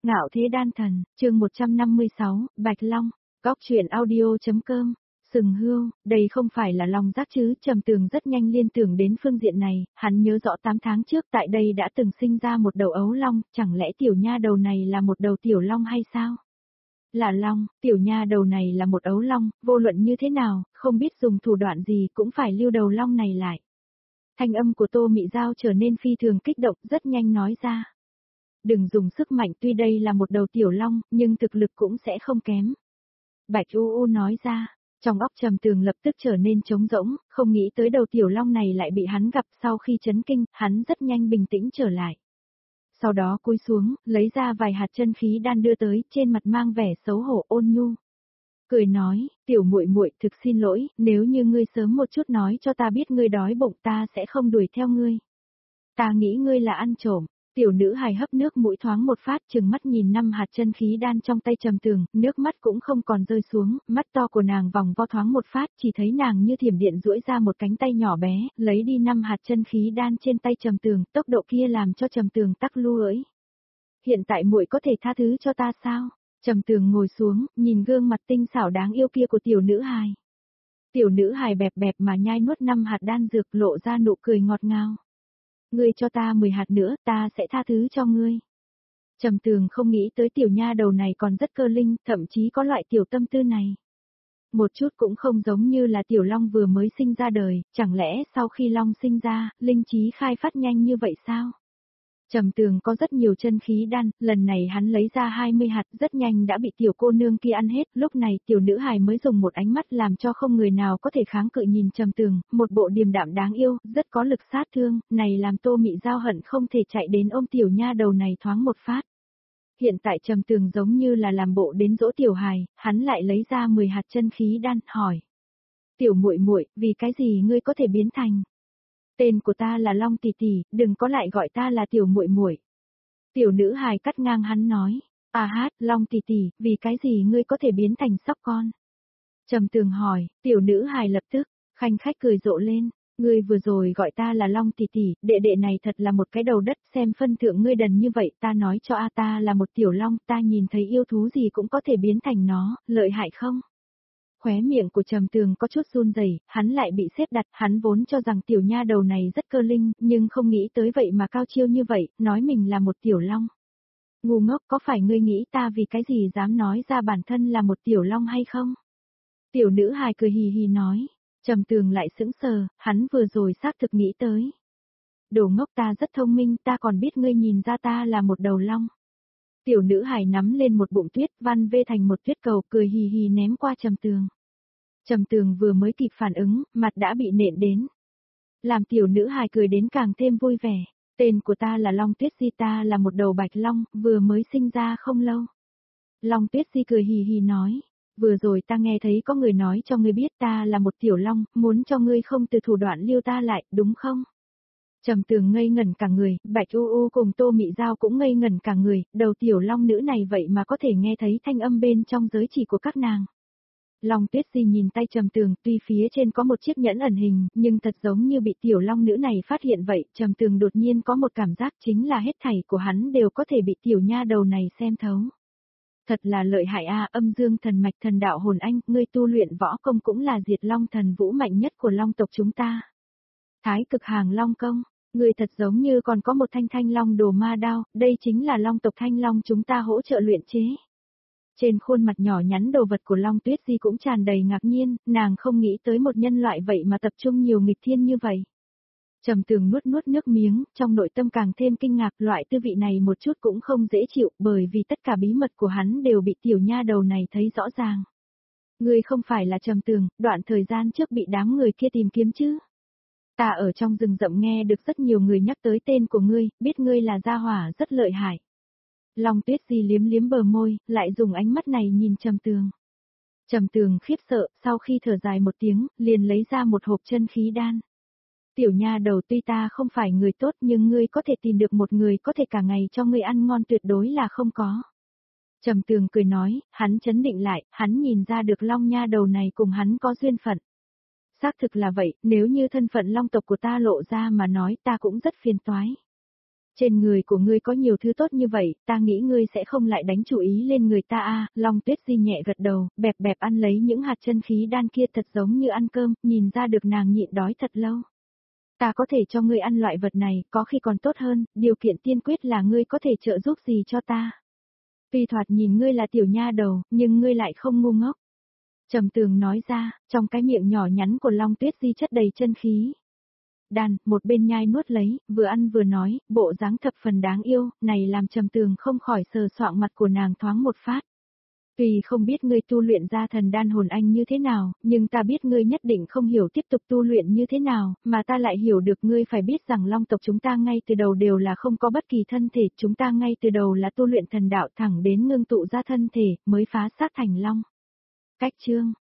Ngạo thế đan thần, chương 156, Bạch Long, Góc truyện audio.com, Sừng Hươu, đây không phải là Long Giác chứ, Trầm Tường rất nhanh liên tưởng đến phương diện này, hắn nhớ rõ 8 tháng trước tại đây đã từng sinh ra một đầu ấu long, chẳng lẽ tiểu nha đầu này là một đầu tiểu long hay sao? Là long, tiểu nha đầu này là một ấu long, vô luận như thế nào, không biết dùng thủ đoạn gì cũng phải lưu đầu long này lại. Thanh âm của Tô Mị Giao trở nên phi thường kích động, rất nhanh nói ra. Đừng dùng sức mạnh, tuy đây là một đầu tiểu long, nhưng thực lực cũng sẽ không kém. Bạch U U nói ra, trong óc Trầm Tường lập tức trở nên trống rỗng, không nghĩ tới đầu tiểu long này lại bị hắn gặp. Sau khi chấn kinh, hắn rất nhanh bình tĩnh trở lại. Sau đó cúi xuống, lấy ra vài hạt chân khí đan đưa tới, trên mặt mang vẻ xấu hổ ôn nhu. Cười nói, tiểu muội muội, thực xin lỗi, nếu như ngươi sớm một chút nói cho ta biết ngươi đói bụng, ta sẽ không đuổi theo ngươi. Ta nghĩ ngươi là ăn trộm. Tiểu nữ hài hấp nước mũi thoáng một phát, chừng mắt nhìn 5 hạt chân khí đan trong tay Trầm Tường, nước mắt cũng không còn rơi xuống, mắt to của nàng vòng vo thoáng một phát, chỉ thấy nàng như thiểm điện duỗi ra một cánh tay nhỏ bé, lấy đi 5 hạt chân khí đan trên tay Trầm Tường, tốc độ kia làm cho Trầm Tường tắc lu lưỡi. Hiện tại muội có thể tha thứ cho ta sao? Trầm Tường ngồi xuống, nhìn gương mặt tinh xảo đáng yêu kia của tiểu nữ hài. Tiểu nữ hài bẹp bẹp mà nhai nuốt 5 hạt đan dược, lộ ra nụ cười ngọt ngào. Ngươi cho ta 10 hạt nữa, ta sẽ tha thứ cho ngươi. Trầm Tường không nghĩ tới tiểu nha đầu này còn rất cơ linh, thậm chí có loại tiểu tâm tư này. Một chút cũng không giống như là tiểu long vừa mới sinh ra đời, chẳng lẽ sau khi long sinh ra, linh trí khai phát nhanh như vậy sao? Trầm Tường có rất nhiều chân khí đan, lần này hắn lấy ra 20 hạt, rất nhanh đã bị tiểu cô nương kia ăn hết, lúc này tiểu nữ hài mới dùng một ánh mắt làm cho không người nào có thể kháng cự nhìn Trầm Tường, một bộ điềm đạm đáng yêu, rất có lực sát thương, này làm Tô Mị Giao hận không thể chạy đến ôm tiểu nha đầu này thoáng một phát. Hiện tại Trầm Tường giống như là làm bộ đến dỗ tiểu hài, hắn lại lấy ra 10 hạt chân khí đan, hỏi. Tiểu muội muội, vì cái gì ngươi có thể biến thành? Tên của ta là Long tỷ tỷ, đừng có lại gọi ta là tiểu muội muội. Tiểu nữ hài cắt ngang hắn nói, Long tỷ tỷ, vì cái gì ngươi có thể biến thành sóc con? Trầm Tường hỏi, tiểu nữ hài lập tức, khanh khách cười rộ lên, ngươi vừa rồi gọi ta là Long tỷ tỷ, đệ đệ này thật là một cái đầu đất, xem phân thượng ngươi đần như vậy, ta nói cho ta là một tiểu long, ta nhìn thấy yêu thú gì cũng có thể biến thành nó, lợi hại không? Khóe miệng của Trầm Tường có chút run rẩy, hắn lại bị xếp đặt, hắn vốn cho rằng tiểu nha đầu này rất cơ linh, nhưng không nghĩ tới vậy mà cao chiêu như vậy, nói mình là một tiểu long. Ngu ngốc, có phải ngươi nghĩ ta vì cái gì dám nói ra bản thân là một tiểu long hay không? Tiểu nữ hài cười hì hì nói, Trầm Tường lại sững sờ, hắn vừa rồi xác thực nghĩ tới. Đồ ngốc, ta rất thông minh, ta còn biết ngươi nhìn ra ta là một đầu long. Tiểu nữ hài nắm lên một bụng tuyết, văn vê thành một tuyết cầu, cười hì hì ném qua Trầm Tường. Trầm Tường vừa mới kịp phản ứng, mặt đã bị nện đến. Làm tiểu nữ hài cười đến càng thêm vui vẻ. Tên của ta là Long Tuyết Di, ta là một đầu bạch long, vừa mới sinh ra không lâu. Long Tuyết Di cười hì hì nói, vừa rồi ta nghe thấy có người nói cho ngươi biết ta là một tiểu long, muốn cho ngươi không từ thủ đoạn lưu ta lại, đúng không? Trầm Tường ngây ngẩn cả người, Bạch U U cùng Tô Mị Giao cũng ngây ngẩn cả người, đầu tiểu long nữ này vậy mà có thể nghe thấy thanh âm bên trong giới chỉ của các nàng. Long Tuyết Di nhìn tay Trầm Tường, tuy phía trên có một chiếc nhẫn ẩn hình, nhưng thật giống như bị tiểu long nữ này phát hiện vậy, Trầm Tường đột nhiên có một cảm giác chính là hết thảy của hắn đều có thể bị tiểu nha đầu này xem thấu. Thật là lợi hại âm dương thần mạch thần đạo hồn anh, ngươi tu luyện võ công cũng là diệt long thần vũ mạnh nhất của long tộc chúng ta. Thái cực hàng long công, ngươi thật giống như còn có một thanh thanh long đồ ma đao, đây chính là long tộc thanh long chúng ta hỗ trợ luyện chế. Trên khuôn mặt nhỏ nhắn đồ vật của Long Tuyết Di cũng tràn đầy ngạc nhiên, nàng không nghĩ tới một nhân loại vậy mà tập trung nhiều nghịch thiên như vậy. Trầm Tường nuốt nuốt nước miếng, trong nội tâm càng thêm kinh ngạc, loại tư vị này một chút cũng không dễ chịu, bởi vì tất cả bí mật của hắn đều bị tiểu nha đầu này thấy rõ ràng. Ngươi không phải là Trầm Tường, đoạn thời gian trước bị đám người kia tìm kiếm chứ? Ta ở trong rừng rậm nghe được rất nhiều người nhắc tới tên của ngươi, biết ngươi là gia hỏa rất lợi hại. Long Tuyết Di liếm liếm bờ môi, lại dùng ánh mắt này nhìn Trầm Tường. Trầm Tường khiếp sợ, sau khi thở dài một tiếng, liền lấy ra một hộp chân khí đan. Tiểu nha đầu, tuy ta không phải người tốt nhưng ngươi có thể tìm được một người có thể cả ngày cho ngươi ăn ngon tuyệt đối là không có. Trầm Tường cười nói, hắn chấn định lại, hắn nhìn ra được Long nha đầu này cùng hắn có duyên phận. Xác thực là vậy, nếu như thân phận Long tộc của ta lộ ra mà nói ta cũng rất phiền toái. Trên người của ngươi có nhiều thứ tốt như vậy, ta nghĩ ngươi sẽ không lại đánh chủ ý lên người ta a. Long Tuyết Di nhẹ gật đầu, bẹp bẹp ăn lấy những hạt chân khí đan kia thật giống như ăn cơm, nhìn ra được nàng nhịn đói thật lâu. Ta có thể cho ngươi ăn loại vật này, có khi còn tốt hơn, điều kiện tiên quyết là ngươi có thể trợ giúp gì cho ta. Tuy thoạt nhìn ngươi là tiểu nha đầu, nhưng ngươi lại không ngu ngốc. Trầm Tường nói ra, trong cái miệng nhỏ nhắn của Long Tuyết Di chất đầy chân khí. Đàn, một bên nhai nuốt lấy, vừa ăn vừa nói, bộ dáng thập phần đáng yêu, này làm Trầm Tường không khỏi sờ soạng mặt của nàng thoáng một phát. Tuy không biết ngươi tu luyện ra thần đan hồn anh như thế nào, nhưng ta biết ngươi nhất định không hiểu tiếp tục tu luyện như thế nào, mà ta lại hiểu được ngươi phải biết rằng Long tộc chúng ta ngay từ đầu đều là không có bất kỳ thân thể, chúng ta ngay từ đầu là tu luyện thần đạo thẳng đến ngưng tụ ra thân thể, mới phá xác thành Long. Cách chương